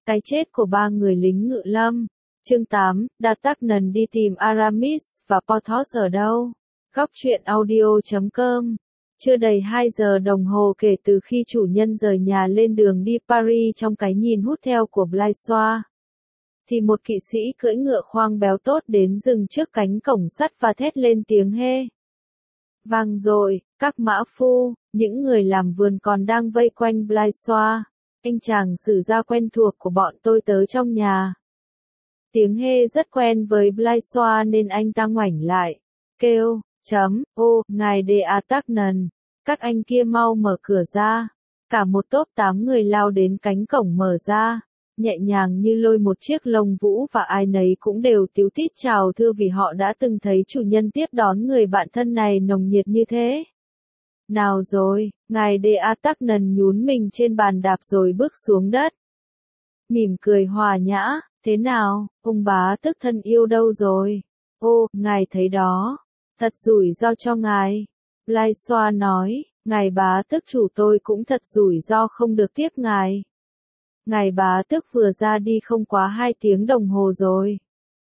Cái chết của 3 người lính ngự lâm. Chương 8, D'Artagnan đi tìm Aramis và Porthos ở đâu? Góc truyện audio.com. Chưa đầy 2 giờ đồng hồ kể từ khi chủ nhân rời nhà lên đường đi Paris trong cái nhìn hút theo của Blaisois, thì một kỵ sĩ cưỡi ngựa khoang béo tốt đến dừng trước cánh cổng sắt và thét lên tiếng hê vang dội. Các mã phu, những người làm vườn còn đang vây quanh Blaisois. Anh chàng sử gia quen thuộc của bọn tôi tới trong nhà. Tiếng hê rất quen với Blaisois nên anh ta ngoảnh lại, kêu, ô, ngài D'Artagnan, các anh kia mau mở cửa ra. Cả một tốp 8 người lao đến cánh cổng mở ra, nhẹ nhàng như lôi một chiếc lông vũ và ai nấy cũng đều tíu tít chào thưa vì họ đã từng thấy chủ nhân tiếp đón người bạn thân này nồng nhiệt như thế. Nào rồi, ngài D'Artagnan nhún mình trên bàn đạp rồi bước xuống đất. Mỉm cười hòa nhã, thế nào, ông bá tước thân yêu đâu rồi? Ô, ngài thấy đó, thật rủi ro cho ngài. Blaisois nói, ngài bá tước chủ tôi cũng thật rủi ro không được tiếp ngài. Ngài bá tước vừa ra đi không quá 2 tiếng đồng hồ rồi.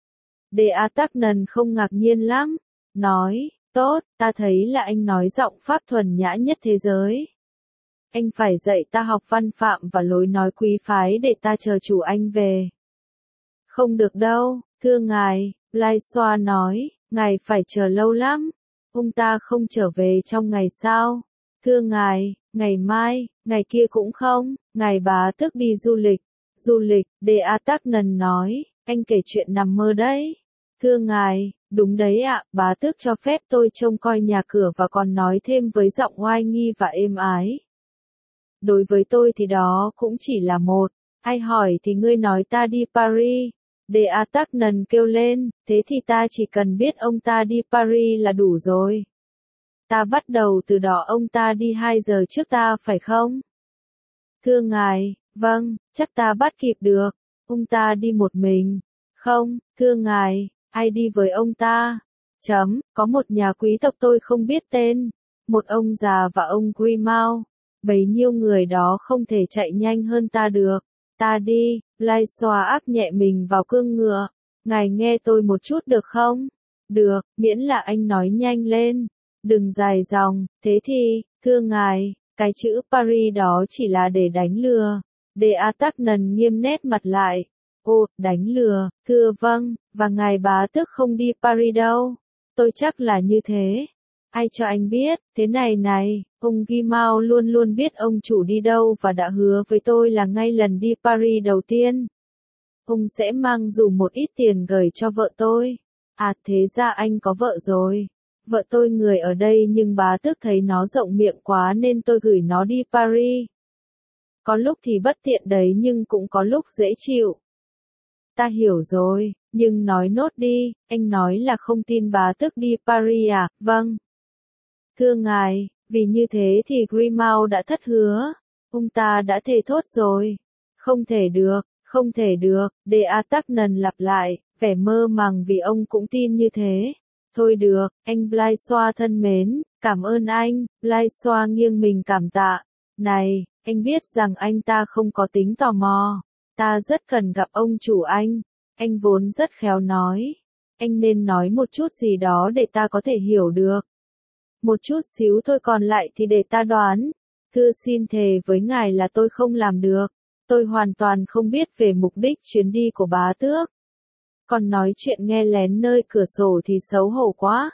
D'Artagnan không ngạc nhiên lắm, nói, tốt, ta thấy là anh nói giọng Pháp thuần nhã nhất thế giới. Anh phải dạy ta học văn phạm và lối nói quý phái để ta chờ chủ anh về. Không được đâu, thưa ngài, Blaisois nói, ngài phải chờ lâu lắm. Ông ta không trở về trong ngày sao? Thưa ngài, ngày mai, ngày kia cũng không, ngài bá tước đi du lịch. Du lịch, D'Artagnan nói, anh kể chuyện nằm mơ đấy. Thưa ngài, đúng đấy ạ, bá tước cho phép tôi trông coi nhà cửa và còn nói thêm với giọng oai nghi và êm ái. Đối với tôi thì đó cũng chỉ là một. Ai hỏi thì ngươi nói ta đi Paris. D'Artagnan kêu lên, thế thì ta chỉ cần biết ông ta đi Paris là đủ rồi. Ta bắt đầu từ đó ông ta đi 2 giờ trước ta phải không? Thưa ngài, vâng, chắc ta bắt kịp được. Ông ta đi một mình. Không, thưa ngài, ai đi với ông ta? Có một nhà quý tộc tôi không biết tên. Một ông già và ông Grimaud. Bấy nhiêu người đó không thể chạy nhanh hơn ta được. Ta đi, Blaisois áp nhẹ mình vào cương ngựa. Ngài nghe tôi một chút được không? Được, miễn là anh nói nhanh lên. Đừng dài dòng, thế thì, thưa ngài, cái chữ Paris đó chỉ là để đánh lừa. D'Artagnan nghiêm nét mặt lại. Ô, đánh lừa, thưa vâng, và ngài bá tước không đi Paris đâu. Tôi chắc là như thế. Ai cho anh biết, thế này, ông Grimaud luôn luôn biết ông chủ đi đâu và đã hứa với tôi là ngay lần đi Paris đầu tiên, ông sẽ mang dù một ít tiền gửi cho vợ tôi. À thế ra anh có vợ rồi. Vợ tôi người ở đây nhưng bá tước thấy nó rộng miệng quá nên tôi gửi nó đi Paris. Có lúc thì bất tiện đấy nhưng cũng có lúc dễ chịu. Ta hiểu rồi, nhưng nói nốt đi, anh nói là không tin bá tước đi Paris à? Vâng. Thưa ngài, vì như thế thì Grimaud đã thất hứa. Ông ta đã thề thốt rồi. Không thể được, không thể được, D'Artagnan lặp lại, vẻ mơ màng vì ông cũng tin như thế. Thôi được, anh Blaisois thân mến, cảm ơn anh. Blaisois nghiêng mình cảm tạ. Này, anh biết rằng anh ta không có tính tò mò. Ta rất cần gặp ông chủ anh. Anh vốn rất khéo nói. Anh nên nói một chút gì đó để ta có thể hiểu được. Một chút xíu thôi còn lại thì để ta đoán. Thưa xin thề với ngài là tôi không làm được. Tôi hoàn toàn không biết về mục đích chuyến đi của bá tước. Còn nói chuyện nghe lén nơi cửa sổ thì xấu hổ quá.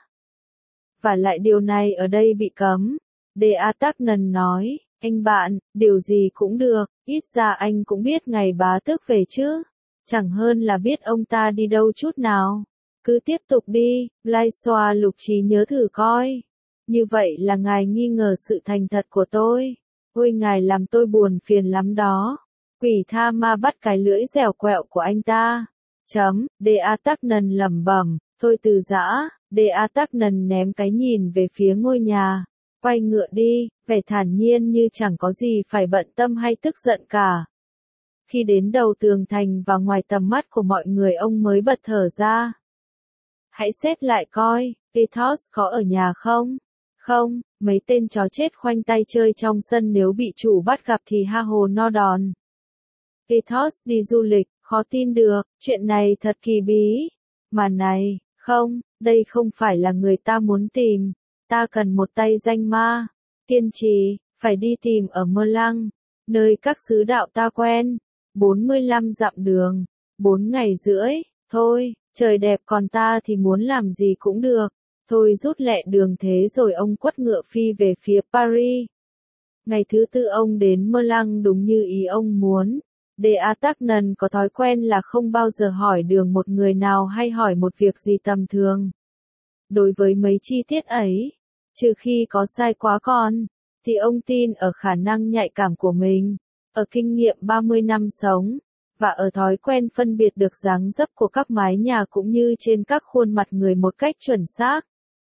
Và lại điều này ở đây bị cấm. D'Artagnan nói, anh bạn, điều gì cũng được, ít ra anh cũng biết ngày bá tước về chứ. Chẳng hơn là biết ông ta đi đâu chút nào. Cứ tiếp tục đi, Blaisois lục trí nhớ thử coi. Như vậy là ngài nghi ngờ sự thành thật của tôi. Ôi ngài làm tôi buồn phiền lắm đó. Quỷ tha ma bắt cái lưỡi dẻo quẹo của anh ta. D'Artagnan lẩm bẩm, thôi từ giã. D'Artagnan ném cái nhìn về phía ngôi nhà. Quay ngựa đi, vẻ thản nhiên như chẳng có gì phải bận tâm hay tức giận cả. Khi đến đầu tường thành và ngoài tầm mắt của mọi người ông mới bật thở ra. Hãy xét lại coi, Porthos có ở nhà không? Không, mấy tên chó chết khoanh tay chơi trong sân nếu bị chủ bắt gặp thì ha hồ no đòn. Ethos đi du lịch, khó tin được, chuyện này thật kỳ bí. Mà này, không, đây không phải là người ta muốn tìm. Ta cần một tay danh ma. Kiên trì, phải đi tìm ở Mơ Lăng, nơi các sứ đạo ta quen. 45 dặm đường, 4 ngày rưỡi, thôi, trời đẹp còn ta thì muốn làm gì cũng được. Thôi rút lẹ đường thế rồi ông quất ngựa phi về phía Paris. Ngày thứ tư ông đến Mơ Lăng đúng như ý ông muốn. De Artagnan có thói quen là không bao giờ hỏi đường một người nào hay hỏi một việc gì tầm thường. Đối với mấy chi tiết ấy, trừ khi có sai quá con, thì ông tin ở khả năng nhạy cảm của mình, ở kinh nghiệm 30 năm sống, và ở thói quen phân biệt được dáng dấp của các mái nhà cũng như trên các khuôn mặt người một cách chuẩn xác.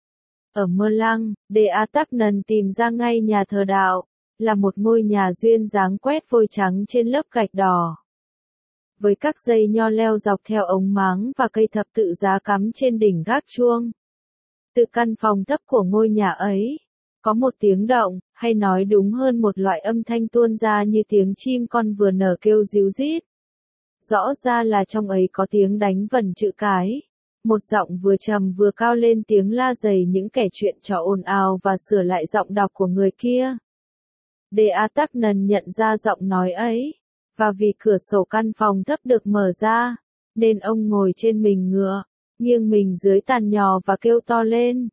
Ở Mơ Lăng, De Artagnan tìm ra ngay nhà thờ đạo, là một ngôi nhà duyên dáng quét vôi trắng trên lớp gạch đỏ. Với các dây nho leo dọc theo ống máng và cây thập tự giá cắm trên đỉnh gác chuông. Từ căn phòng thấp của ngôi nhà ấy, có một tiếng động, hay nói đúng hơn một loại âm thanh tuôn ra như tiếng chim con vừa nở kêu ríu rít. Rõ ra là trong ấy có tiếng đánh vần chữ cái. Một giọng vừa trầm vừa cao lên tiếng la dày những kẻ chuyện trò ồn ào và sửa lại giọng đọc của người kia. De Artagnan nhận ra giọng nói ấy, và vì cửa sổ căn phòng thấp được mở ra, nên ông ngồi trên mình ngựa, nghiêng mình dưới tàn nhò và kêu to lên.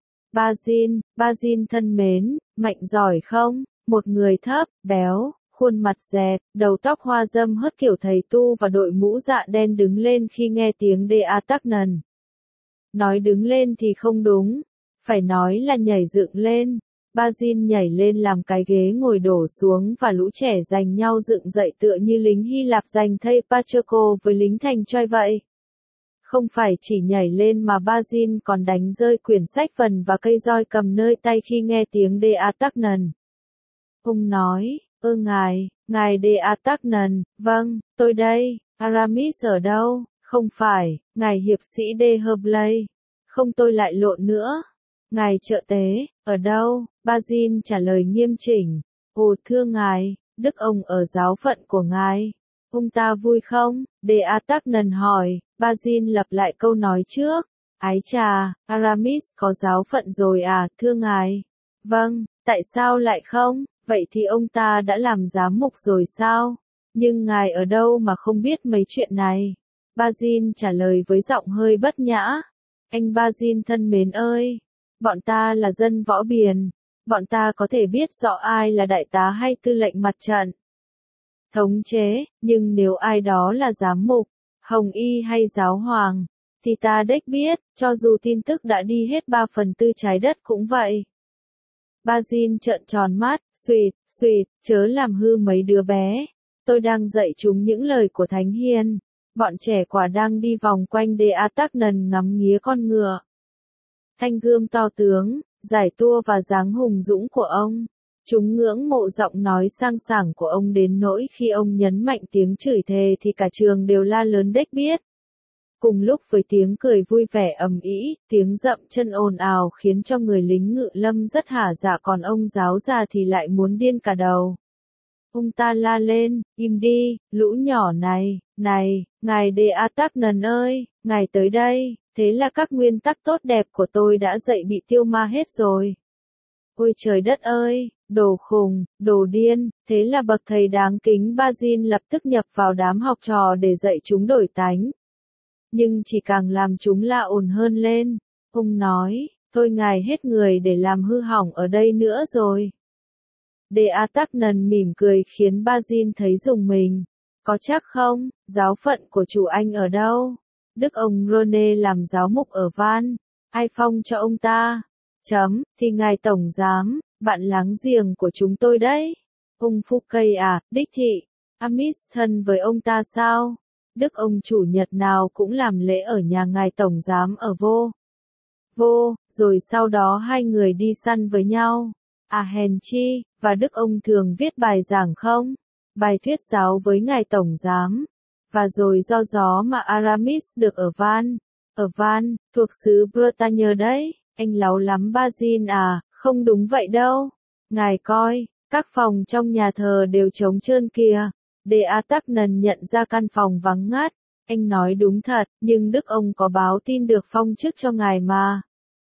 Basil thân mến, mạnh giỏi không? Một người thấp, béo, khuôn mặt dẹt, đầu tóc hoa râm hớt kiểu thầy tu và đội mũ dạ đen đứng lên khi nghe tiếng De Artagnan. Nói đứng lên thì không đúng, phải nói là nhảy dựng lên. Basil nhảy lên làm cái ghế ngồi đổ xuống và lũ trẻ giành nhau dựng dậy tựa như lính Hy Lạp giành thây Patroclo với lính thành Troy vậy. Không phải chỉ nhảy lên mà Basil còn đánh rơi quyển sách vần và cây roi cầm nơi tay khi nghe tiếng De Artagnan. Ông nói, ngài De Artagnan, vâng, tôi đây. Aramis ở đâu? Không phải, ngài hiệp sĩ de Herblay. Không, tôi lại lộn nữa. Ngài trợ tế, ở đâu? Basil trả lời nghiêm chỉnh. Ồ thưa ngài, đức ông ở giáo phận của ngài. Ông ta vui không? De Artagnan hỏi. Basil lặp lại câu nói trước. Ái chà, Aramis có giáo phận rồi à, thưa ngài? Vâng, tại sao lại không? Vậy thì ông ta đã làm giám mục rồi sao? Nhưng ngài ở đâu mà không biết mấy chuyện này? Basil trả lời với giọng hơi bất nhã. Anh Basil thân mến ơi, bọn ta là dân võ biền, bọn ta có thể biết rõ ai là đại tá hay tư lệnh mặt trận, thống chế, nhưng nếu ai đó là giám mục, hồng y hay giáo hoàng, thì ta đếch biết, cho dù tin tức đã đi hết 3/4 trái đất cũng vậy. Basil trợn tròn mắt, suỵt, chớ làm hư mấy đứa bé. Tôi đang dạy chúng những lời của Thánh Hiền. Bọn trẻ quả đang đi vòng quanh De Artagnan ngắm nghía con ngựa. Thanh gươm to tướng, giải tua và dáng hùng dũng của ông. Chúng ngưỡng mộ giọng nói sang sảng của ông đến nỗi khi ông nhấn mạnh tiếng chửi thề thì cả trường đều la lớn đếch biết. Cùng lúc với tiếng cười vui vẻ ầm ĩ, tiếng dậm chân ồn ào khiến cho người lính ngự lâm rất hả dạ, còn ông giáo già thì lại muốn điên cả đầu. Ông ta la lên, im đi, lũ nhỏ này, ngài De Artagnan ơi, ngài tới đây, thế là các nguyên tắc tốt đẹp của tôi đã dậy bị tiêu ma hết rồi. Ôi trời đất ơi, đồ khùng, đồ điên, thế là bậc thầy đáng kính Basil lập tức nhập vào đám học trò để dạy chúng đổi tánh. Nhưng chỉ càng làm chúng la ồn hơn lên. Ông nói, thôi ngài hết người để làm hư hỏng ở đây nữa rồi. De Artagnan mỉm cười khiến Basil thấy rùng mình. Có chắc không, giáo phận của chủ anh ở đâu? Đức ông Rene làm giáo mục ở Van. Ai phong cho ông ta? Thì ngài tổng giám, bạn láng giềng của chúng tôi đấy. Ông Fouquet à, đích thị. Amis thân với ông ta sao? Đức ông chủ nhật nào cũng làm lễ ở nhà ngài tổng giám ở Vô, rồi sau đó hai người đi săn với nhau. À hèn chi, và đức ông thường viết bài giảng không? Bài thuyết giáo với ngài tổng giám. Và rồi do gió mà Aramis được ở Van, thuộc xứ Bretagne đấy. Anh láu lắm Basil à, không đúng vậy đâu. Ngài coi, các phòng trong nhà thờ đều trống trơn kìa. Deatagnan nhận ra căn phòng vắng ngắt. Anh nói đúng thật, nhưng Đức ông có báo tin được phong chức cho ngài mà.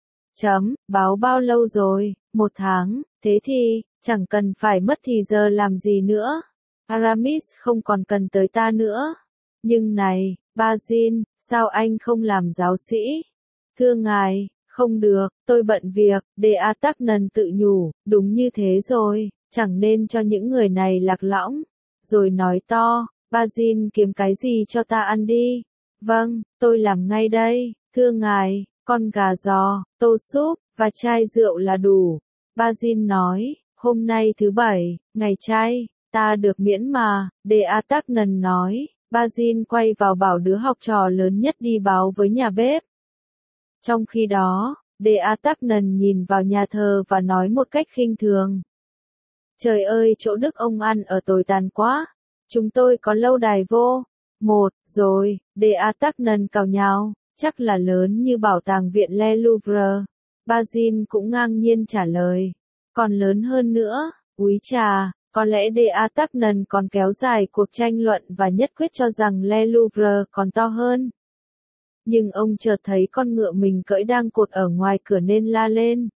Báo bao lâu rồi? 1 tháng, thế thì, chẳng cần phải mất thì giờ làm gì nữa. Aramis không còn cần tới ta nữa. Nhưng này, Basil, sao anh không làm giáo sĩ? Thưa ngài, không được, tôi bận việc, Deatagnan tự nhủ, đúng như thế rồi, chẳng nên cho những người này lạc lõng. Rồi nói to, Basil kiếm cái gì cho ta ăn đi. Vâng, tôi làm ngay đây, thưa ngài, con gà giò, tô súp, và chai rượu là đủ. Basil nói, hôm nay thứ Bảy, ngày chay, ta được miễn mà, Deatagnan nói. Basil quay vào bảo đứa học trò lớn nhất đi báo với nhà bếp. Trong khi đó, Deatagnan nhìn vào nhà thờ và nói một cách khinh thường. Trời ơi, chỗ Đức ông ăn ở tồi tàn quá. Chúng tôi có lâu đài vô. Rồi, Deatagnan cào nhào, chắc là lớn như bảo tàng viện Le Louvre. Basil cũng ngang nhiên trả lời. Còn lớn hơn nữa, úi chà, có lẽ Deatagnan còn kéo dài cuộc tranh luận và nhất quyết cho rằng Le Louvre còn to hơn. Nhưng ông chợt thấy con ngựa mình cưỡi đang cột ở ngoài cửa nên la lên.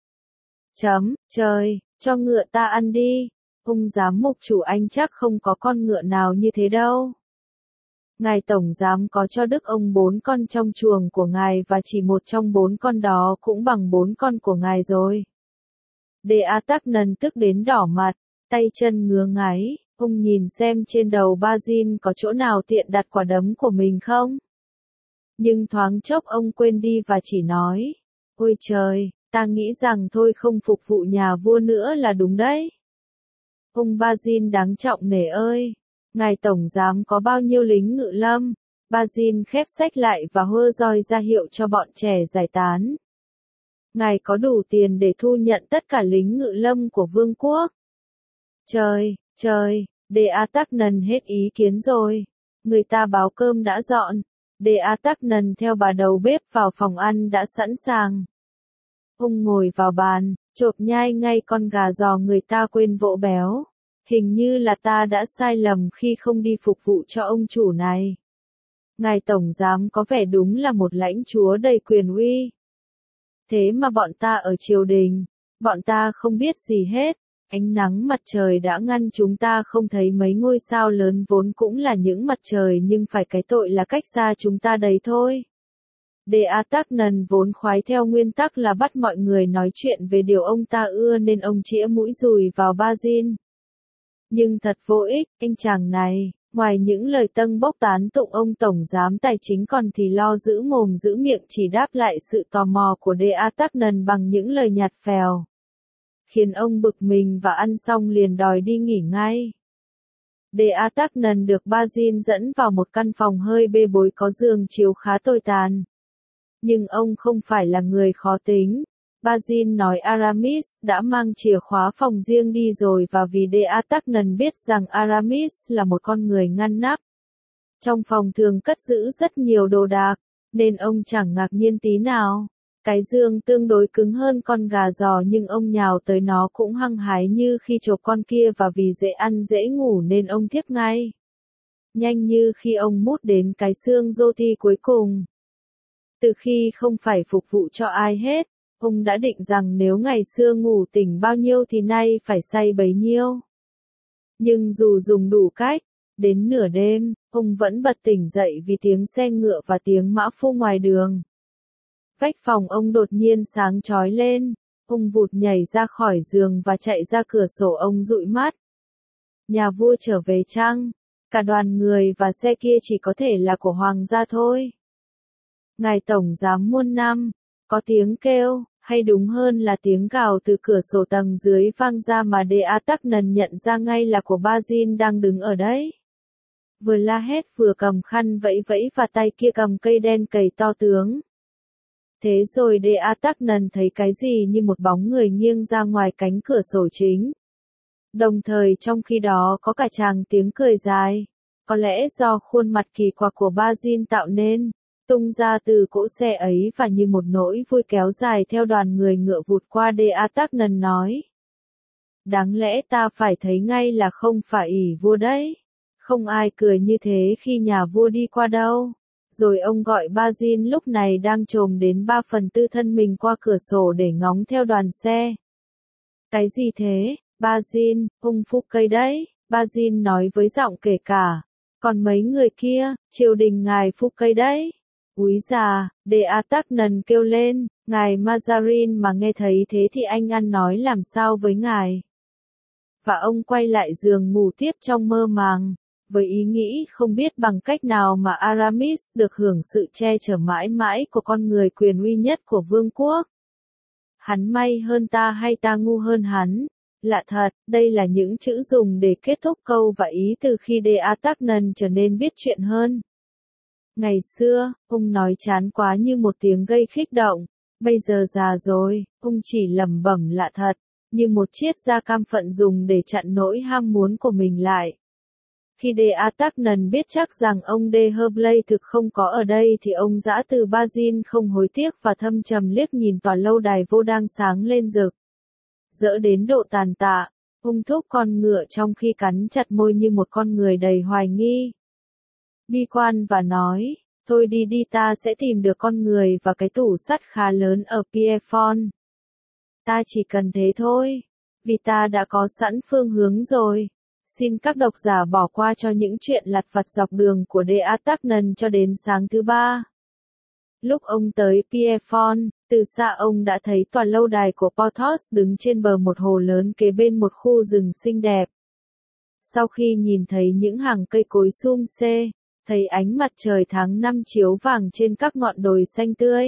Trời, cho ngựa ta ăn đi. Ông giám mục chủ anh chắc không có con ngựa nào như thế đâu. Ngài tổng giám có cho Đức ông 4 con trong chuồng của ngài và chỉ một trong 4 con đó cũng bằng 4 con của ngài rồi. Deatagnan tức đến đỏ mặt, tay chân ngứa ngáy, ông nhìn xem trên đầu Basil có chỗ nào tiện đặt quả đấm của mình không? Nhưng thoáng chốc ông quên đi và chỉ nói, ôi trời, ta nghĩ rằng thôi không phục vụ nhà vua nữa là đúng đấy. Ông Basil đáng trọng nể ơi, ngài tổng giám có bao nhiêu lính ngự lâm? Basil khép sách lại và hơ roi ra hiệu cho bọn trẻ giải tán. Ngài có đủ tiền để thu nhận tất cả lính ngự lâm của vương quốc. Trời, Deatagnan hết ý kiến rồi. Người ta báo cơm đã dọn. Deatagnan theo bà đầu bếp vào phòng ăn đã sẵn sàng. Ông ngồi vào bàn, chộp nhai ngay con gà giò người ta quên vỗ béo. Hình như là ta đã sai lầm khi không đi phục vụ cho ông chủ này. Ngài tổng giám có vẻ đúng là một lãnh chúa đầy quyền uy. Thế mà bọn ta ở triều đình, bọn ta không biết gì hết. Ánh nắng mặt trời đã ngăn chúng ta không thấy mấy ngôi sao lớn vốn cũng là những mặt trời nhưng phải cái tội là cách xa chúng ta đấy thôi. Deatagnan vốn khoái theo nguyên tắc là bắt mọi người nói chuyện về điều ông ta ưa nên ông chĩa mũi dùi vào Basil. Nhưng thật vô ích, anh chàng này, ngoài những lời tâng bốc tán tụng ông tổng giám tài chính còn thì lo giữ mồm giữ miệng chỉ đáp lại sự tò mò của Deatagnan bằng những lời nhạt phèo. Khiến ông bực mình và ăn xong liền đòi đi nghỉ ngay. Deatagnan được Basil dẫn vào một căn phòng hơi bê bối có giường chiếu khá tồi tàn. Nhưng ông không phải là người khó tính. Basil nói Aramis đã mang chìa khóa phòng riêng đi rồi và vì Deatagnan biết rằng Aramis là một con người ngăn nắp. Trong phòng thường cất giữ rất nhiều đồ đạc, nên ông chẳng ngạc nhiên tí nào. Cái giường tương đối cứng hơn con gà giò nhưng ông nhào tới nó cũng hăng hái như khi chộp con kia và vì dễ ăn dễ ngủ nên ông thiếp ngay. Nhanh như khi ông mút đến cái xương roti cuối cùng. Từ khi không phải phục vụ cho ai hết, ông đã định rằng nếu ngày xưa ngủ tỉnh bao nhiêu thì nay phải say bấy nhiêu. Nhưng dù dùng đủ cách, đến nửa đêm, ông vẫn bật tỉnh dậy vì tiếng xe ngựa và tiếng mã phu ngoài đường. Vách phòng ông đột nhiên sáng chói lên, ông vụt nhảy ra khỏi giường và chạy ra cửa sổ ông dụi mắt. Nhà vua trở về chăng? Cả đoàn người và xe kia chỉ có thể là của hoàng gia thôi. Ngài tổng giám muôn năm, có tiếng kêu, hay đúng hơn là tiếng gào từ cửa sổ tầng dưới vang ra mà Deatagnan nhận ra ngay là của Basil đang đứng ở đấy. Vừa la hét vừa cầm khăn vẫy vẫy và tay kia cầm cây đen cầy to tướng. Thế rồi Deatagnan thấy cái gì như một bóng người nghiêng ra ngoài cánh cửa sổ chính. Đồng thời trong khi đó có cả tràng tiếng cười dài, có lẽ do khuôn mặt kỳ quặc của Basil tạo nên, tung ra từ cỗ xe ấy và như một nỗi vui kéo dài theo đoàn người ngựa vụt qua. Deatagnan nói. Đáng lẽ ta phải thấy ngay là không phải ỷ vua đấy. Không ai cười như thế khi nhà vua đi qua đâu. Rồi ông gọi Basin lúc này đang chồm đến 3/4 thân mình qua cửa sổ để ngóng theo đoàn xe. Cái gì thế, Basin, ung phu cây đấy, Basin nói với giọng kể cả. Còn mấy người kia, triều đình ngài phu cây đấy. Úi già, De Artagnan kêu lên, ngài Mazarin mà nghe thấy thế thì anh ăn nói làm sao với ngài. Và ông quay lại giường ngủ tiếp trong mơ màng, với ý nghĩ không biết bằng cách nào mà Aramis được hưởng sự che chở mãi mãi của con người quyền uy nhất của vương quốc. Hắn may hơn ta hay ta ngu hơn hắn? Lạ thật, đây là những chữ dùng để kết thúc câu và ý từ khi De Artagnan trở nên biết chuyện hơn. Ngày xưa, ông nói chán quá như một tiếng gây khích động. Bây giờ già rồi, ông chỉ lẩm bẩm lạ thật, như một chiếc da cam phận dùng để chặn nỗi ham muốn của mình lại. Khi De Artagnan biết chắc rằng ông de Herblay thực không có ở đây thì ông giã từ Basin không hối tiếc và thâm trầm liếc nhìn tòa lâu đài vô đang sáng lên rực. Dỡ đến độ tàn tạ, ông thúc con ngựa trong khi cắn chặt môi như một con người đầy hoài nghi. Bi quan và nói, thôi đi đi ta sẽ tìm được con người và cái tủ sắt khá lớn ở Pierrefonds. Ta chỉ cần thế thôi, vì ta đã có sẵn phương hướng rồi. Xin các độc giả bỏ qua cho những chuyện lặt vặt dọc đường của De Artagnan cho đến sáng thứ ba. Lúc ông tới Pierrefonds, từ xa ông đã thấy tòa lâu đài của Porthos đứng trên bờ một hồ lớn kế bên một khu rừng xinh đẹp. Sau khi nhìn thấy những hàng cây cối sum xê, thấy ánh mặt trời tháng 5 chiếu vàng trên các ngọn đồi xanh tươi,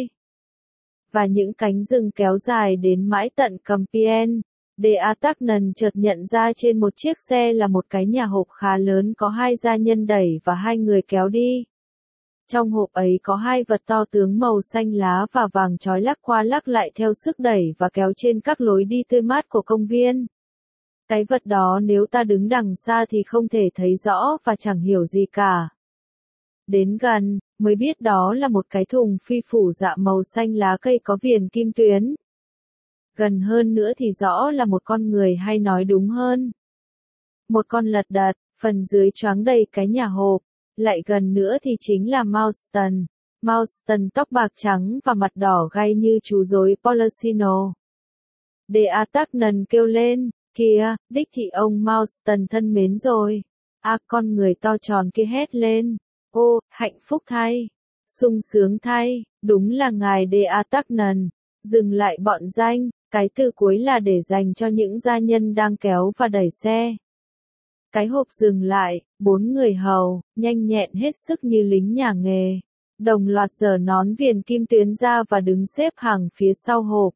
và những cánh rừng kéo dài đến mãi tận Compiègne, De Artagnan chợt nhận ra trên một chiếc xe là một cái nhà hộp khá lớn có 2 gia nhân đẩy và 2 người kéo đi. Trong hộp ấy có 2 vật to tướng màu xanh lá và vàng chói lắc qua lắc lại theo sức đẩy và kéo trên các lối đi tươi mát của công viên. Cái vật đó nếu ta đứng đằng xa thì không thể thấy rõ và chẳng hiểu gì cả. Đến gần, mới biết đó là một cái thùng phi phủ dạ màu xanh lá cây có viền kim tuyến. Gần hơn nữa thì rõ là một con người, hay nói đúng hơn, một con lật đật, phần dưới choáng đầy cái nhà hộp. Lại gần nữa thì chính là Mauston. Mauston tóc bạc trắng và mặt đỏ gay như chú rối Polosino. De Artagnan kêu lên, kìa, đích thị ông Mauston thân mến rồi. Con người to tròn kia hét lên. Ô, hạnh phúc thay, sung sướng thay, đúng là ngài De Artagnan. Dừng lại bọn danh, cái từ cuối là để dành cho những gia nhân đang kéo và đẩy xe. Cái hộp dừng lại, 4 người hầu, nhanh nhẹn hết sức như lính nhà nghề, đồng loạt giở nón viền kim tuyến ra và đứng xếp hàng phía sau hộp.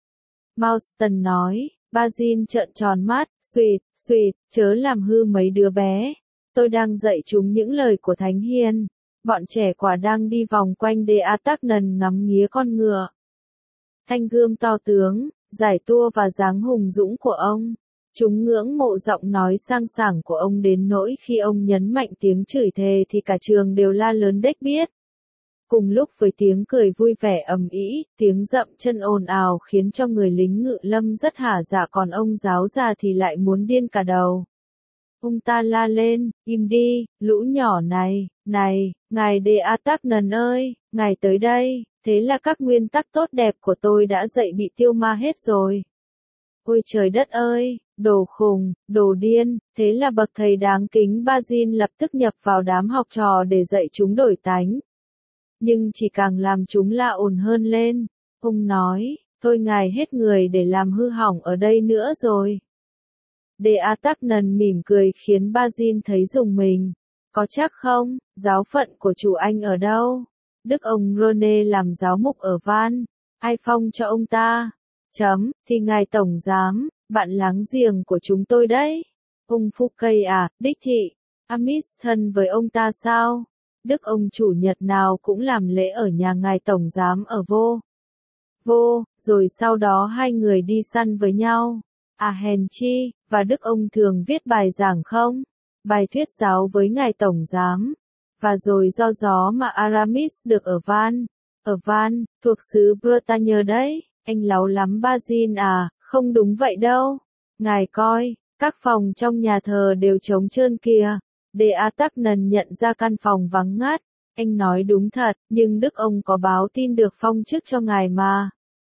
Mauston nói, Basin trợn tròn mắt, suỵt, chớ làm hư mấy đứa bé. Tôi đang dạy chúng những lời của Thánh Hiền. Bọn trẻ quả đang đi vòng quanh De Artagnan ngắm nghía con ngựa. Thanh gươm to tướng, giải tua và dáng hùng dũng của ông. Chúng ngưỡng mộ giọng nói sang sảng của ông đến nỗi khi ông nhấn mạnh tiếng chửi thề thì cả trường đều la lớn đếch biết. Cùng lúc với tiếng cười vui vẻ ầm ĩ, tiếng dậm chân ồn ào khiến cho người lính ngự lâm rất hả dạ, còn ông giáo già thì lại muốn điên cả đầu. Ông ta la lên, im đi, lũ nhỏ này, ngài De Artagnan ơi, ngài tới đây, thế là các nguyên tắc tốt đẹp của tôi đã dạy bị tiêu ma hết rồi. Ôi trời đất ơi, đồ khùng, đồ điên, thế là bậc thầy đáng kính Basin lập tức nhập vào đám học trò để dạy chúng đổi tánh. Nhưng chỉ càng làm chúng la ồn hơn lên. Ông nói, thôi ngài hết người để làm hư hỏng ở đây nữa rồi. De Artagnan mỉm cười khiến Basin thấy rùng mình. Có chắc không, giáo phận của chủ anh ở đâu? Đức ông Rene làm giáo mục ở Van. Ai phong cho ông ta? Thì ngài tổng giám, bạn láng giềng của chúng tôi đấy. Ông Fouquet à, đích thị. Amis thân với ông ta sao? Đức ông chủ nhật nào cũng làm lễ ở nhà ngài tổng giám ở rồi sau đó 2 người đi săn với nhau. Hèn chi, và Đức ông thường viết bài giảng không? Bài thuyết giáo với ngài tổng giám. Và rồi do gió mà Aramis được ở Van, thuộc xứ Bretagne đấy. Anh láu lắm Basin à, không đúng vậy đâu. Ngài coi, các phòng trong nhà thờ đều trống trơn kìa. De Artagnan nhận ra căn phòng vắng ngắt. Anh nói đúng thật, nhưng Đức ông có báo tin được phong chức cho ngài mà.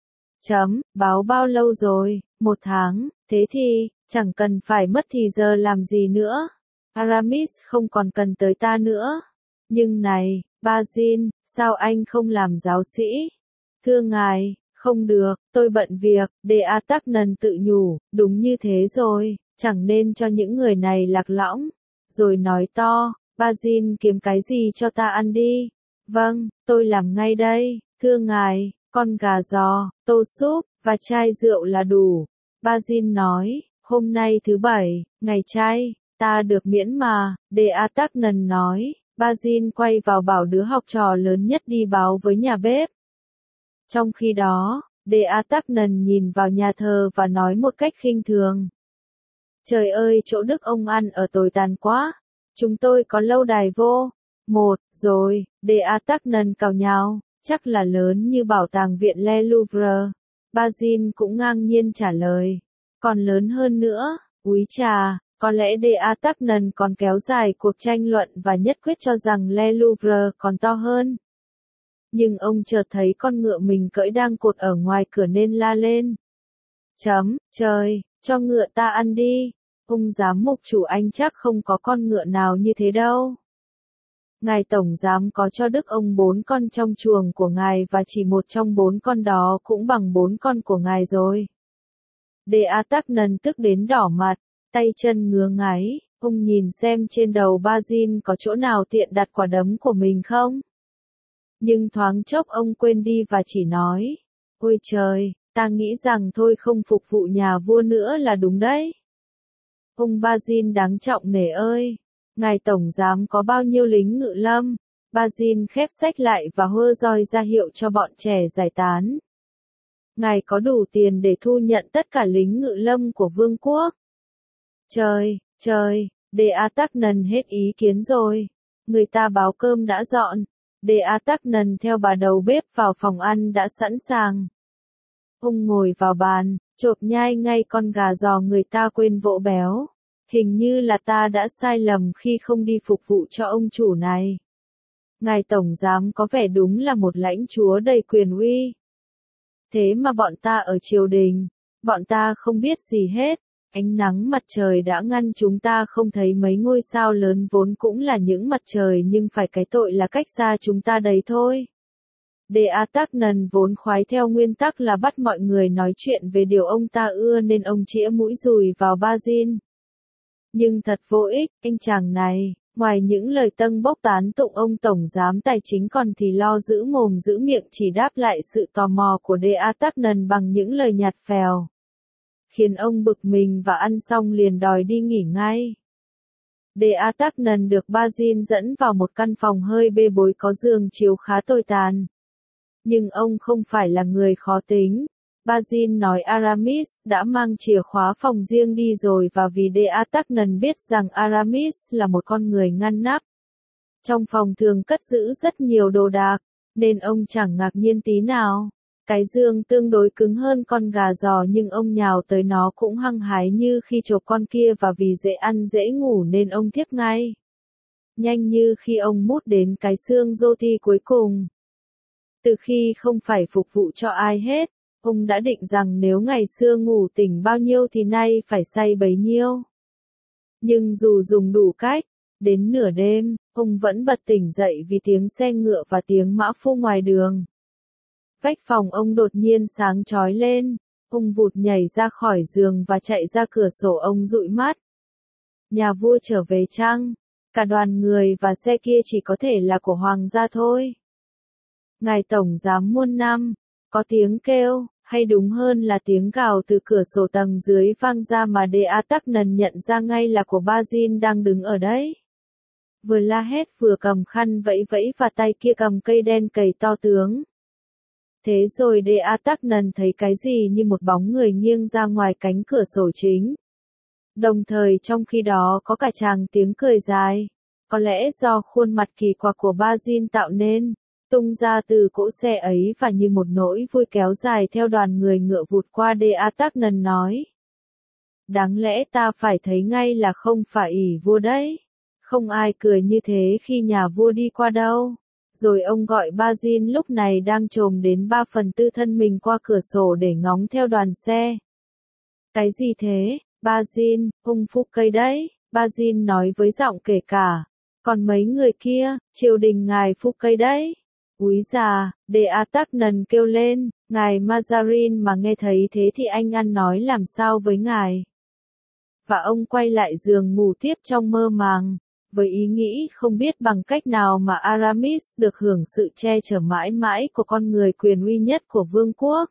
Báo bao lâu rồi? 1 tháng, thế thì, chẳng cần phải mất thì giờ làm gì nữa. Aramis không còn cần tới ta nữa. Nhưng này, Bazin, sao anh không làm giáo sĩ? Thưa ngài, không được, tôi bận việc, De Artagnan tự nhủ, đúng như thế rồi, chẳng nên cho những người này lạc lõng. Rồi nói to, Bazin kiếm cái gì cho ta ăn đi. Vâng, tôi làm ngay đây, thưa ngài, con gà giò, tô súp, và chai rượu là đủ. Bazin nói, hôm nay thứ Bảy, ngày chay, ta được miễn mà, De Artagnan nói. Bazin quay vào bảo đứa học trò lớn nhất đi báo với nhà bếp. Trong khi đó, De Artagnan nhìn vào nhà thờ và nói một cách khinh thường. Trời ơi, chỗ Đức ông ăn ở tồi tàn quá. Chúng tôi có lâu đài vô. Rồi, De Artagnan cào nhào, chắc là lớn như bảo tàng viện Le Louvre. Bazin cũng ngang nhiên trả lời. Còn lớn hơn nữa, úi chà, có lẽ De Artagnan còn kéo dài cuộc tranh luận và nhất quyết cho rằng Le Louvre còn to hơn. Nhưng ông chợt thấy con ngựa mình cưỡi đang cột ở ngoài cửa nên la lên. Trời, cho ngựa ta ăn đi. Ông giám mục chủ anh chắc không có con ngựa nào như thế đâu. Ngài tổng giám có cho Đức ông 4 con trong chuồng của ngài và chỉ một trong 4 con đó cũng bằng 4 con của ngài rồi. De Artagnan tức đến đỏ mặt, tay chân ngứa ngáy, ông nhìn xem trên đầu Bazin có chỗ nào tiện đặt quả đấm của mình không? Nhưng thoáng chốc ông quên đi và chỉ nói, ôi trời, ta nghĩ rằng thôi không phục vụ nhà vua nữa là đúng đấy. Ông Bazin đáng trọng nể ơi, ngài tổng giám có bao nhiêu lính ngự lâm? Bazin khép sách lại và hơ roi ra hiệu cho bọn trẻ giải tán. Ngài có đủ tiền để thu nhận tất cả lính ngự lâm của vương quốc. Trời, De Artagnan hết ý kiến rồi. Người ta báo cơm đã dọn. De Artagnan theo bà đầu bếp vào phòng ăn đã sẵn sàng. Ông ngồi vào bàn, chộp nhai ngay con gà giò người ta quên vỗ béo. Hình như là ta đã sai lầm khi không đi phục vụ cho ông chủ này. Ngài tổng giám có vẻ đúng là một lãnh chúa đầy quyền uy. Thế mà bọn ta ở triều đình, bọn ta không biết gì hết. Ánh nắng mặt trời đã ngăn chúng ta không thấy mấy ngôi sao lớn vốn cũng là những mặt trời nhưng phải cái tội là cách xa chúng ta đấy thôi. De Artagnan vốn khoái theo nguyên tắc là bắt mọi người nói chuyện về điều ông ta ưa nên ông chĩa mũi dùi vào Bazin. Nhưng thật vô ích, anh chàng này, ngoài những lời tâng bốc tán tụng ông tổng giám tài chính còn thì lo giữ mồm giữ miệng chỉ đáp lại sự tò mò của De Artagnan bằng những lời nhạt phèo. Khiến ông bực mình và ăn xong liền đòi đi nghỉ ngay. De Artagnan được Bazin dẫn vào một căn phòng hơi bê bối có giường chiếu khá tồi tàn. Nhưng ông không phải là người khó tính. Bazin nói Aramis đã mang chìa khóa phòng riêng đi rồi và vì De Artagnan biết rằng Aramis là một con người ngăn nắp. Trong phòng thường cất giữ rất nhiều đồ đạc, nên ông chẳng ngạc nhiên tí nào. Cái giường tương đối cứng hơn con gà giò nhưng ông nhào tới nó cũng hăng hái như khi chộp con kia và vì dễ ăn dễ ngủ nên ông thiếp ngay. Nhanh như khi ông mút đến cái xương roti cuối cùng. Từ khi không phải phục vụ cho ai hết, ông đã định rằng nếu ngày xưa ngủ tỉnh bao nhiêu thì nay phải say bấy nhiêu. Nhưng dù dùng đủ cách, đến nửa đêm, ông vẫn bật tỉnh dậy vì tiếng xe ngựa và tiếng mã phu ngoài đường. Vách phòng ông đột nhiên sáng chói lên, ông vụt nhảy ra khỏi giường và chạy ra cửa sổ ông dụi mắt. Nhà vua trở về chăng? Cả đoàn người và xe kia chỉ có thể là của hoàng gia thôi. Ngài tổng giám muôn năm, có tiếng kêu, hay đúng hơn là tiếng gào từ cửa sổ tầng dưới vang ra mà De Artagnan nhận ra ngay là của Bazin đang đứng ở đấy. Vừa la hét vừa cầm khăn vẫy vẫy và tay kia cầm cây đen cày to tướng. Thế rồi De Artagnan thấy cái gì như một bóng người nghiêng ra ngoài cánh cửa sổ chính. Đồng thời trong khi đó có cả tràng tiếng cười dài, có lẽ do khuôn mặt kỳ quặc của Bazin tạo nên, tung ra từ cỗ xe ấy và như một nỗi vui kéo dài theo đoàn người ngựa vụt qua. De Artagnan nói. Đáng lẽ ta phải thấy ngay là không phải ỷ vua đấy. Không ai cười như thế khi nhà vua đi qua đâu. Rồi ông gọi Basin lúc này đang chồm đến 3/4 thân mình qua cửa sổ để ngóng theo đoàn xe. Cái gì thế, Basin, ung phúc cây đấy, Basin nói với giọng kể cả. Còn mấy người kia, triều đình ngài phúc cây đấy. Úi già, De Artagnan kêu lên, ngài Mazarin mà nghe thấy thế thì anh ăn nói làm sao với ngài. Và ông quay lại giường ngủ tiếp trong mơ màng, với ý nghĩ không biết bằng cách nào mà Aramis được hưởng sự che chở mãi mãi của con người quyền uy nhất của vương quốc.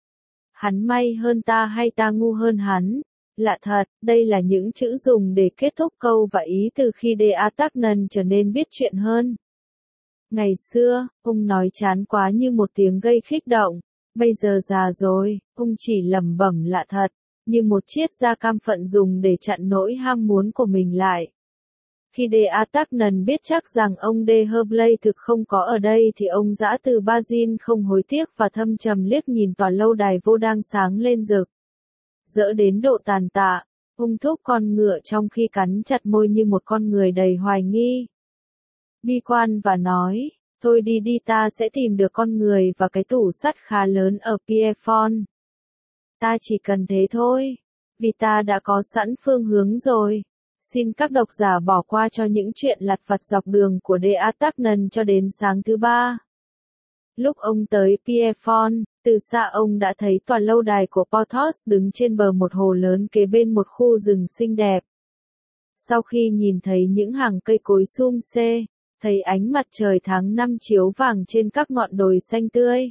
Hắn may hơn ta hay ta ngu hơn hắn? Lạ thật, đây là những chữ dùng để kết thúc câu và ý từ khi De Artagnan trở nên biết chuyện hơn. Ngày xưa, ông nói chán quá như một tiếng gây khích động, bây giờ già rồi, ông chỉ lẩm bẩm lạ thật, như một triết gia cam phận dùng để chặn nỗi ham muốn của mình lại. Khi De Artagnan biết chắc rằng ông de Herblay thực không có ở đây thì ông giã từ Basin không hối tiếc và thâm trầm liếc nhìn tòa lâu đài vô đang sáng lên rực rỡ đến độ tàn tạ. Ông thúc con ngựa trong khi cắn chặt môi như một con người đầy hoài nghi. Bi quan và nói, thôi đi đi, ta sẽ tìm được con người và cái tủ sắt khá lớn ở Pierrefonds. Ta chỉ cần thế thôi, vì ta đã có sẵn phương hướng rồi. Xin các độc giả bỏ qua cho những chuyện lặt vặt dọc đường của De Artagnan cho đến sáng thứ ba. Lúc ông tới Pierrefonds, từ xa ông đã thấy tòa lâu đài của Porthos đứng trên bờ một hồ lớn kế bên một khu rừng xinh đẹp. Sau khi nhìn thấy những hàng cây cối sum xê, thấy ánh mặt trời tháng 5 chiếu vàng trên các ngọn đồi xanh tươi,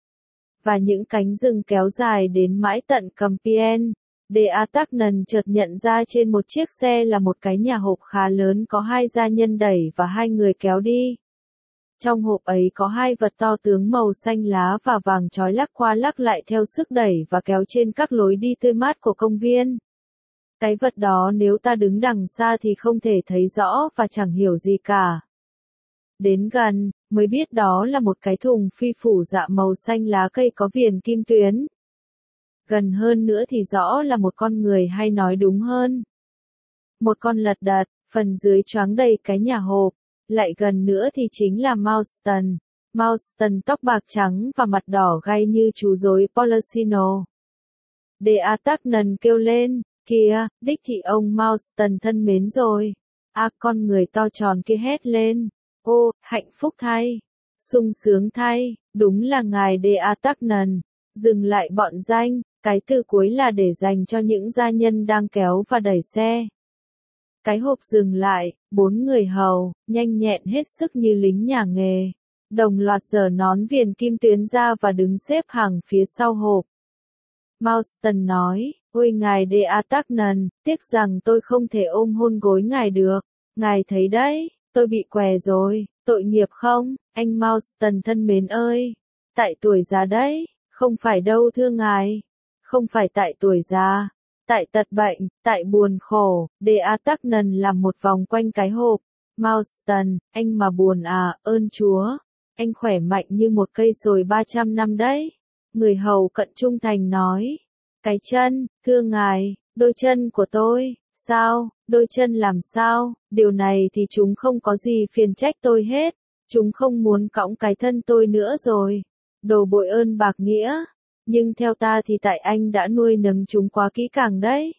và những cánh rừng kéo dài đến mãi tận Compiègne, De Artagnan chợt nhận ra trên một chiếc xe là một cái nhà hộp khá lớn có 2 gia nhân đẩy và 2 người kéo đi. Trong hộp ấy có 2 vật to tướng màu xanh lá và vàng chói lắc qua lắc lại theo sức đẩy và kéo trên các lối đi tươi mát của công viên. Cái vật đó nếu ta đứng đằng xa thì không thể thấy rõ và chẳng hiểu gì cả. Đến gần, mới biết đó là một cái thùng phi phủ dạ màu xanh lá cây có viền kim tuyến. Gần hơn nữa thì rõ là một con người, hay nói đúng hơn, một con lật đật, phần dưới choáng đầy cái nhà hộp. Lại gần nữa thì chính là Mauston. Mauston tóc bạc trắng và mặt đỏ gay như chú rối Polosino. De Artagnan kêu lên, kìa, đích thị ông Mauston thân mến rồi. Con người to tròn kia hét lên. Ô, hạnh phúc thay, sung sướng thay, đúng là ngài De Artagnan. Dừng lại bọn danh, cái từ cuối là để dành cho những gia nhân đang kéo và đẩy xe. Cái hộp dừng lại, 4 người hầu, nhanh nhẹn hết sức như lính nhà nghề, đồng loạt giở nón viền kim tuyến ra và đứng xếp hàng phía sau hộp. Mauston nói, ôi ngài De Artagnan, tiếc rằng tôi không thể ôm hôn gối ngài được. Ngài thấy đấy, tôi bị què rồi, tội nghiệp không, anh Mauston thân mến ơi. Tại tuổi già đấy, không phải đâu thưa ngài. Không phải tại tuổi già, tại tật bệnh, tại buồn khổ. De Artagnan làm một vòng quanh cái hộp. Mauston, anh mà buồn à, ơn Chúa. Anh khỏe mạnh như một cây sồi 300 năm đấy. Người hầu cận trung thành nói. Cái chân, thưa ngài, đôi chân của tôi. Sao, đôi chân làm sao? Điều này thì chúng không có gì phiền trách tôi hết. Chúng không muốn cõng cái thân tôi nữa rồi. Đồ bội ơn bạc nghĩa. Nhưng theo ta thì tại anh đã nuôi nấng chúng quá kỹ càng đấy.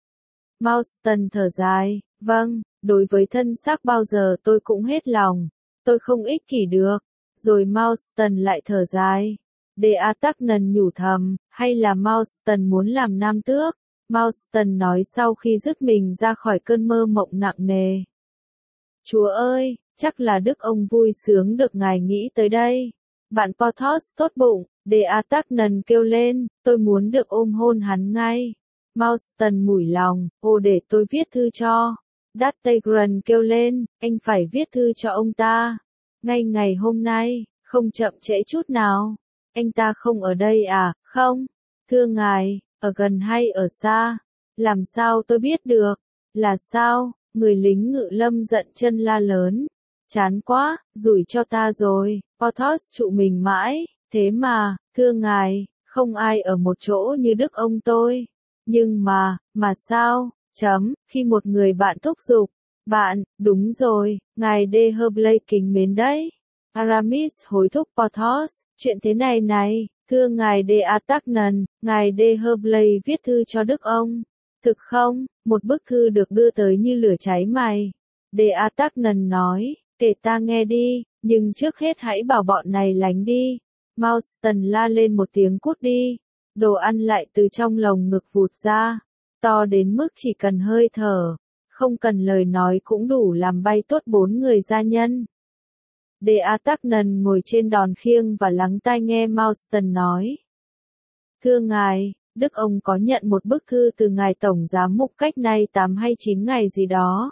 Mauston thở dài, vâng, đối với thân xác bao giờ tôi cũng hết lòng. Tôi không ích kỷ được. Rồi Mauston lại thở dài. De Artagnan nhủ thầm, hay là Mauston muốn làm nam tước? Mauston nói sau khi dứt mình ra khỏi cơn mơ mộng nặng nề. Chúa ơi, chắc là đức ông vui sướng được ngài nghĩ tới đây. Bạn Porthos tốt bụng, De Artagnan kêu lên, tôi muốn được ôm hôn hắn ngay. Mauston mủi lòng, ô để tôi viết thư cho. D'Artagnan kêu lên, anh phải viết thư cho ông ta. Ngay ngày hôm nay, không chậm trễ chút nào. Anh ta không ở đây à, không? Thưa ngài, ở gần hay ở xa? Làm sao tôi biết được? Là sao? Người lính ngự lâm giận chân la lớn. Chán quá, rủi cho ta rồi. Porthos trụ mình mãi. Thế mà, thưa ngài, không ai ở một chỗ như đức ông tôi. Nhưng mà sao? Khi một người bạn thúc giục, Bạn, đúng rồi, ngài De Herblay kính mến đấy. Aramis hối thúc Porthos, chuyện thế này này, thưa ngài De Artagnan, ngài De Herblay viết thư cho Đức ông. Thực không, một bức thư được đưa tới như lửa cháy mày. De Artagnan nói, kể ta nghe đi, nhưng trước hết hãy bảo bọn này lánh đi. Mauston la lên một tiếng cút đi. Đồ ăn lại từ trong lồng ngực vụt ra, to đến mức chỉ cần hơi thở, không cần lời nói cũng đủ làm bay tốt 4 người gia nhân. De Artagnan ngồi trên đòn khiêng và lắng tai nghe Mauston nói. Thưa ngài, Đức ông có nhận một bức thư từ ngài Tổng Giám mục cách nay 8 hay 9 ngày gì đó.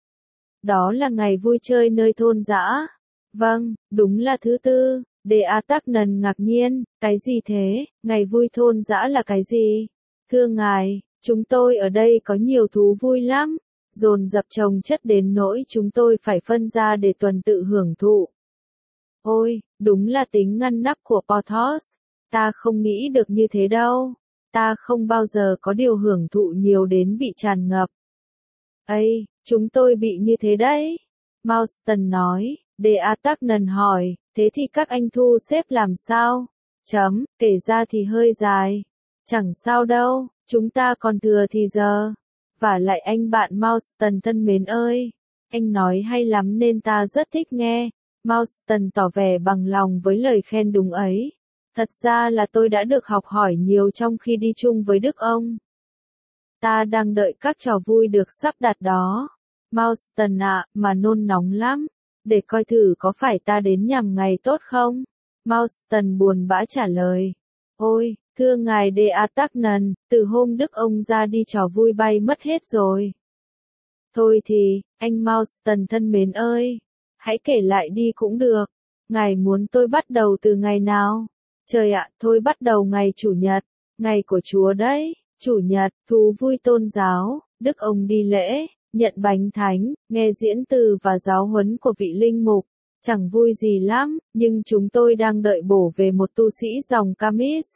Đó là ngày vui chơi nơi thôn dã. Vâng, đúng là thứ tư. De Artagnan ngạc nhiên, cái gì thế, ngày vui thôn dã là cái gì? Thưa ngài, chúng tôi ở đây có nhiều thú vui lắm, dồn dập chồng chất đến nỗi chúng tôi phải phân ra để tuần tự hưởng thụ. Ôi, đúng là tính ngăn nắp của Porthos, ta không nghĩ được như thế đâu, ta không bao giờ có điều hưởng thụ nhiều đến bị tràn ngập. Ây, chúng tôi bị như thế đấy, Mauston nói. De Artagnan hỏi, thế thì các anh thu xếp làm sao? Kể ra thì hơi dài. Chẳng sao đâu, chúng ta còn thừa thì giờ. Và lại anh bạn Mauston thân mến ơi, anh nói hay lắm nên ta rất thích nghe. Mauston tỏ vẻ bằng lòng với lời khen đúng ấy. Thật ra là tôi đã được học hỏi nhiều trong khi đi chung với Đức ông. Ta đang đợi các trò vui được sắp đặt đó. Mauston ạ, mà nôn nóng lắm. Để coi thử có phải ta đến nhằm ngày tốt không? Mauston buồn bã trả lời. Ôi, thưa ngài De Artagnan, từ hôm Đức ông ra đi trò vui bay mất hết rồi. Thôi thì, anh Mauston thân mến ơi, hãy kể lại đi cũng được. Ngài muốn tôi bắt đầu từ ngày nào? Trời ạ, thôi bắt đầu ngày Chủ nhật, ngày của Chúa đấy. Chủ nhật, thú vui tôn giáo, Đức ông đi lễ, nhận bánh thánh, nghe diễn từ và giáo huấn của vị linh mục. Chẳng vui gì lắm, nhưng chúng tôi đang đợi bổ về một tu sĩ dòng Camis.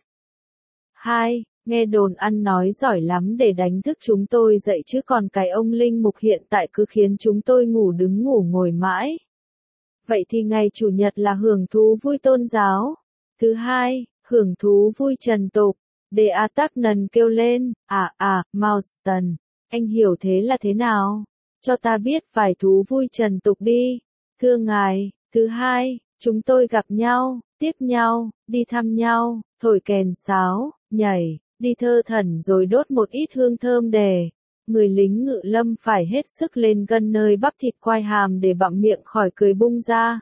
2. Nghe đồn ăn nói giỏi lắm để đánh thức chúng tôi dậy chứ còn cái ông linh mục hiện tại cứ khiến chúng tôi ngủ đứng ngủ ngồi mãi. Vậy thì ngày Chủ nhật là hưởng thú vui tôn giáo. Thứ hai, hưởng thú vui trần tục. De Artagnan kêu lên, Mauston, anh hiểu thế là thế nào? Cho ta biết vài thú vui trần tục đi. Thưa ngài, thứ hai, chúng tôi gặp nhau, tiếp nhau, đi thăm nhau, thổi kèn sáo, nhảy, đi thơ thẩn rồi đốt một ít hương thơm để người lính ngự lâm phải hết sức lên gân nơi bắp thịt quai hàm để bặm miệng khỏi cười bung ra.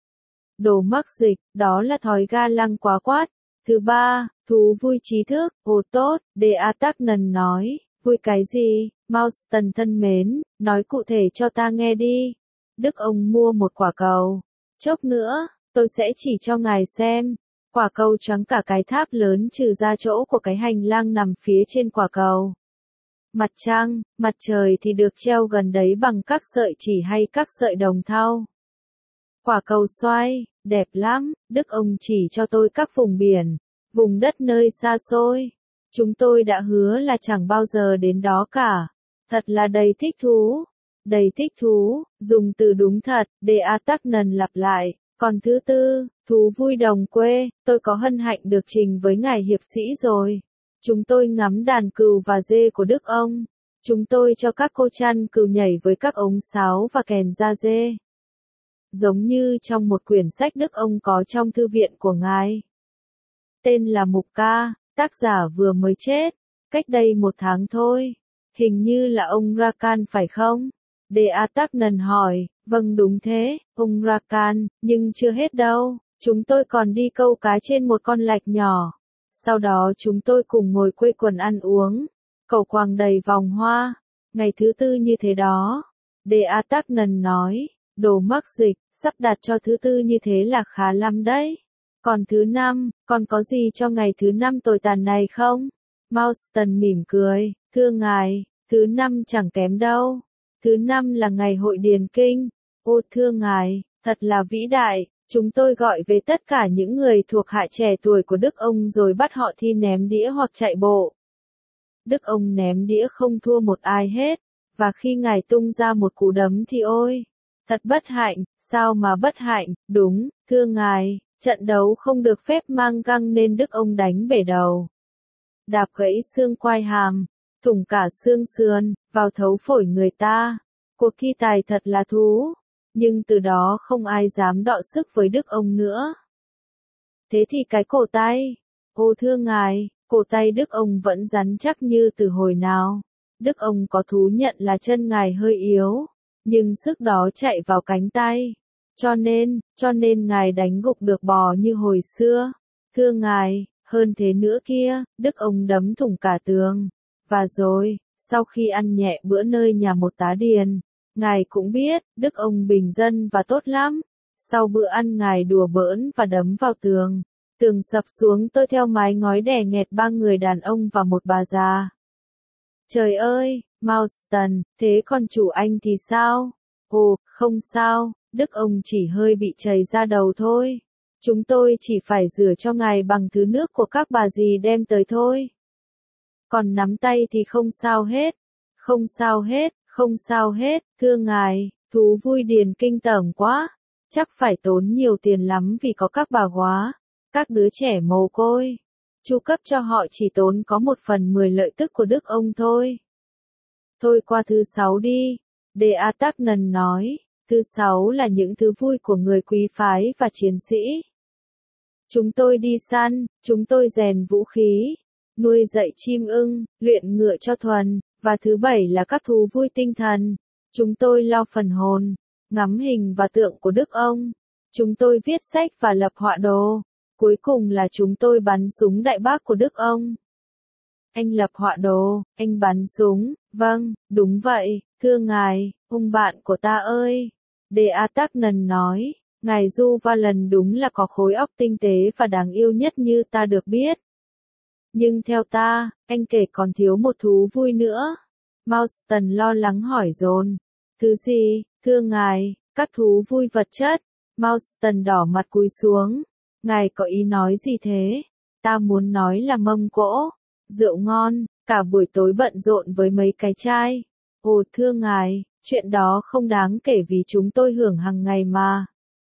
Đồ mắc dịch, đó là thói ga lăng quá quát. Thứ ba, thú vui trí thức, ồ tốt, De Artagnan nói, vui cái gì, Mauston thân mến, nói cụ thể cho ta nghe đi. Đức ông mua một quả cầu. Chốc nữa, tôi sẽ chỉ cho ngài xem. Quả cầu choáng cả cái tháp lớn trừ ra chỗ của cái hành lang nằm phía trên quả cầu. Mặt trăng, mặt trời thì được treo gần đấy bằng các sợi chỉ hay các sợi đồng thau. Quả cầu xoay, đẹp lắm, Đức ông chỉ cho tôi các vùng biển, vùng đất nơi xa xôi. Chúng tôi đã hứa là chẳng bao giờ đến đó cả. Thật là đầy thích thú. Đầy thích thú, dùng từ đúng thật, De Artagnan lặp lại. Còn thứ tư, thú vui đồng quê, tôi có hân hạnh được trình với ngài hiệp sĩ rồi. Chúng tôi ngắm đàn cừu và dê của Đức ông. Chúng tôi cho các cô chăn cừu nhảy với các ống sáo và kèn da dê. Giống như trong một quyển sách Đức ông có trong thư viện của ngài. Tên là Mục Ca, tác giả vừa mới chết, cách đây 1 tháng thôi. Hình như là ông Rakan phải không? De Artagnan hỏi, vâng đúng thế, ông Rakan, nhưng chưa hết đâu, chúng tôi còn đi câu cá trên một con lạch nhỏ. Sau đó chúng tôi cùng ngồi quây quần ăn uống, cầu quàng đầy vòng hoa. Ngày thứ tư như thế đó. De Artagnan nói, đồ mắc dịch, sắp đặt cho thứ tư như thế là khá lắm đấy. Còn thứ năm, còn có gì cho ngày thứ năm tồi tàn này không? Mauston mỉm cười, thưa ngài, thứ năm chẳng kém đâu. Thứ năm là ngày hội điền kinh. Ô thưa ngài, thật là vĩ đại, chúng tôi gọi về tất cả những người thuộc hạ trẻ tuổi của Đức ông rồi bắt họ thi ném đĩa hoặc chạy bộ. Đức ông ném đĩa không thua một ai hết. Và khi ngài tung ra một cú đấm thì ôi, thật bất hạnh, sao mà bất hạnh, đúng, thưa ngài, trận đấu không được phép mang găng nên Đức ông đánh bể đầu. Đạp gãy xương quai hàm, thủng cả xương sườn, vào thấu phổi người ta. Cuộc thi tài thật là thú, nhưng từ đó không ai dám đọ sức với Đức ông nữa. Thế thì cái cổ tay, ô thưa ngài, cổ tay Đức ông vẫn rắn chắc như từ hồi nào. Đức ông có thú nhận là chân ngài hơi yếu, nhưng sức đó chạy vào cánh tay. Cho nên ngài đánh gục được bò như hồi xưa. Thưa ngài, hơn thế nữa kia, Đức ông đấm thủng cả tường. Và rồi, sau khi ăn nhẹ bữa nơi nhà một tá điền, ngài cũng biết, Đức ông bình dân và tốt lắm. Sau bữa ăn ngài đùa bỡn và đấm vào tường. Tường sập xuống tôi theo mái ngói đè nghẹt 3 người đàn ông và một bà già. Trời ơi, Marston, thế còn chủ anh thì sao? Ồ, không sao, Đức ông chỉ hơi bị chảy ra đầu thôi. Chúng tôi chỉ phải rửa cho ngài bằng thứ nước của các bà dì đem tới thôi. Còn nắm tay thì không sao hết. Không sao hết, không sao hết, thưa ngài, thú vui điền kinh tởm quá. Chắc phải tốn nhiều tiền lắm vì có các bà góa, các đứa trẻ mồ côi. Chu cấp cho họ chỉ tốn có 1/10 lợi tức của Đức ông thôi. Thôi qua thứ 6 đi, D.A. Tacnan nói, thứ 6 là những thứ vui của người quý phái và chiến sĩ. Chúng tôi đi săn, chúng tôi rèn vũ khí, nuôi dạy chim ưng, luyện ngựa cho thuần, và thứ 7 là các thú vui tinh thần. Chúng tôi lau phần hồn, ngắm hình và tượng của Đức ông. Chúng tôi viết sách và lập họa đồ. Cuối cùng là chúng tôi bắn súng đại bác của Đức ông. Anh lập họa đồ, anh bắn súng, vâng, đúng vậy, thưa ngài, ông bạn của ta ơi. D.A. Tacnan nói, ngài Du Valen đúng là có khối óc tinh tế và đáng yêu nhất như ta được biết. Nhưng theo ta, anh kể còn thiếu một thú vui nữa. Marston lo lắng hỏi dồn. Thứ gì, thưa ngài, các thú vui vật chất. Marston đỏ mặt cúi xuống. Ngài có ý nói gì thế? Ta muốn nói là mâm cỗ, rượu ngon, cả buổi tối bận rộn với mấy cái chai. Ồ thưa ngài, chuyện đó không đáng kể vì chúng tôi hưởng hàng ngày mà.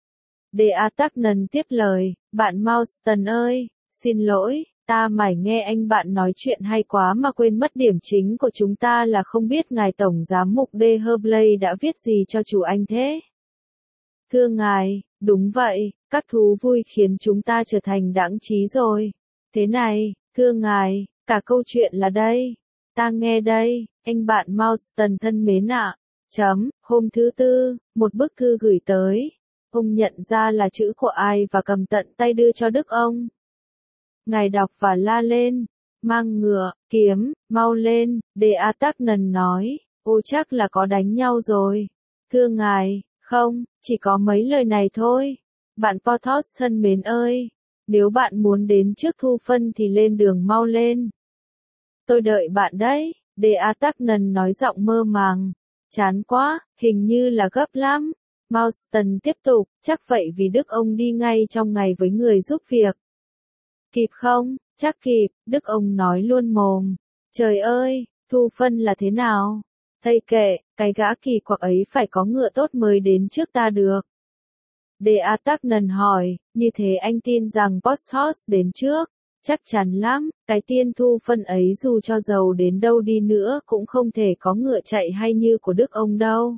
D.A. Tacnan tiếp lời, bạn Marston ơi, xin lỗi, ta mải nghe anh bạn nói chuyện hay quá mà quên mất điểm chính của chúng ta là không biết ngài Tổng Giám mục D. Herblay đã viết gì cho chủ anh thế. Thưa ngài, đúng vậy, các thú vui khiến chúng ta trở thành đãng trí rồi. Thế này, thưa ngài, cả câu chuyện là đây. Ta nghe đây, anh bạn Marston thân mến ạ. Hôm thứ Tư, một bức thư gửi tới. Ông nhận ra là chữ của ai và cầm tận tay đưa cho Đức ông. Ngài đọc và la lên. Mang ngựa, kiếm, mau lên, D.A. Tacnan nói. Ô chắc là có đánh nhau rồi. Thưa ngài, không, chỉ có mấy lời này thôi. Bạn Porthos thân mến ơi, nếu bạn muốn đến trước thu phân thì lên đường mau lên. Tôi đợi bạn đấy, D.A. Tacnan nói giọng mơ màng. Chán quá, hình như là gấp lắm. Marston tiếp tục, chắc vậy vì Đức ông đi ngay trong ngày với người giúp việc. Kịp không? Chắc kịp, Đức ông nói luôn mồm. Trời ơi, thu phân là thế nào? Thầy kệ, cái gã kỳ quặc ấy phải có ngựa tốt mới đến trước ta được. D.A. Tacnan hỏi, như thế anh tin rằng Porthos đến trước? Chắc chắn lắm, cái tiên thu phân ấy dù cho giàu đến đâu đi nữa cũng không thể có ngựa chạy hay như của Đức ông đâu.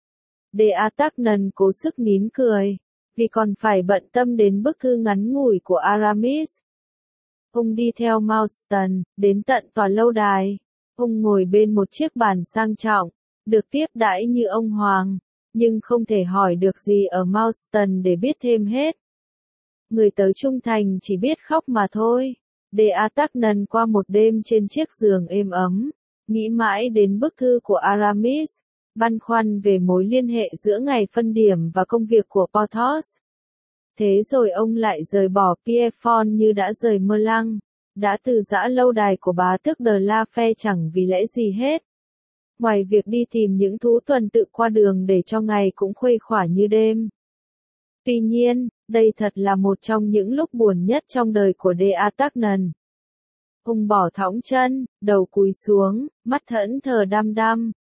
D.A. Tacnan cố sức nín cười, vì còn phải bận tâm đến bức thư ngắn ngủi của Aramis. Ông đi theo Marston, đến tận tòa lâu đài. Ông ngồi bên một chiếc bàn sang trọng, được tiếp đãi như ông hoàng, nhưng không thể hỏi được gì ở Marston để biết thêm hết. Người tớ trung thành chỉ biết khóc mà thôi. D.A. Tacnan qua một đêm trên chiếc giường êm ấm, nghĩ mãi đến bức thư của Aramis, băn khoăn về mối liên hệ giữa ngày phân điểm và công việc của Porthos. Thế rồi ông lại rời bỏ Pierrefonds như đã rời Mơ Lăng, đã từ giã lâu đài của bá tước De La Fère chẳng vì lẽ gì hết. Ngoài việc đi tìm những thú tuần tự qua đường để cho ngày cũng khuây khỏa như đêm. Tuy nhiên, đây thật là một trong những lúc buồn nhất trong đời của D.A. Tacnan. Ông bỏ thõng chân, đầu cúi xuống, mắt thẫn thờ đăm đăm,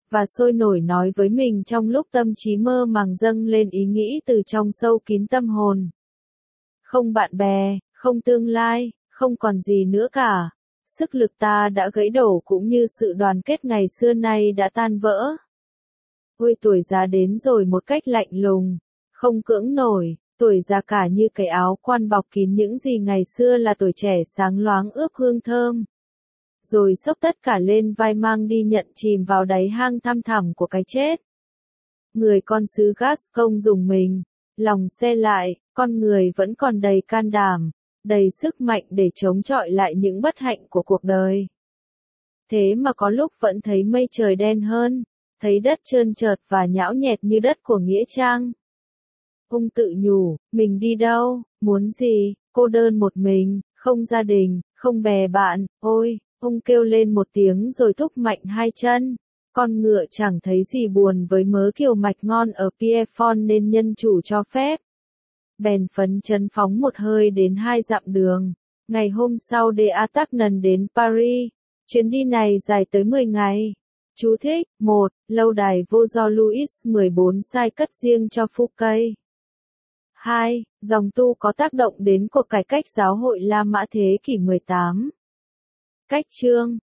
và sôi nổi nói với mình trong lúc tâm trí mơ màng dâng lên ý nghĩ từ trong sâu kín tâm hồn. Không bạn bè, không tương lai, không còn gì nữa cả. Sức lực ta đã gãy đổ cũng như sự đoàn kết ngày xưa nay đã tan vỡ. Ôi tuổi già đến rồi một cách lạnh lùng, không cưỡng nổi, tuổi già cả như cái áo quan bọc kín những gì ngày xưa là tuổi trẻ sáng loáng ướp hương thơm. Rồi xốc tất cả lên vai mang đi nhận chìm vào đáy hang thăm thẳm của cái chết. Người con sứ Gascon dùng mình, lòng se lại, con người vẫn còn đầy can đảm, đầy sức mạnh để chống chọi lại những bất hạnh của cuộc đời. Thế mà có lúc vẫn thấy mây trời đen hơn, thấy đất trơn trượt và nhão nhẹt như đất của Nghĩa Trang. Ông tự nhủ, mình đi đâu, muốn gì, cô đơn một mình, không gia đình, không bè bạn, ôi, ông kêu lên một tiếng rồi thúc mạnh hai chân. Con ngựa chẳng thấy gì buồn với mớ kiều mạch ngon ở Pierrefonds nên nhân chủ cho phép. Bèn phấn chấn phóng một hơi đến 2 dặm đường. Ngày hôm sau de Artagnan đến Paris. Chuyến đi này dài tới 10 ngày. Chú thích: 1. Lâu đài vô do Louis XIV sai cất riêng cho Fouquet. 2. Dòng tu có tác động đến cuộc cải cách giáo hội La Mã thế kỷ 18. Cách chương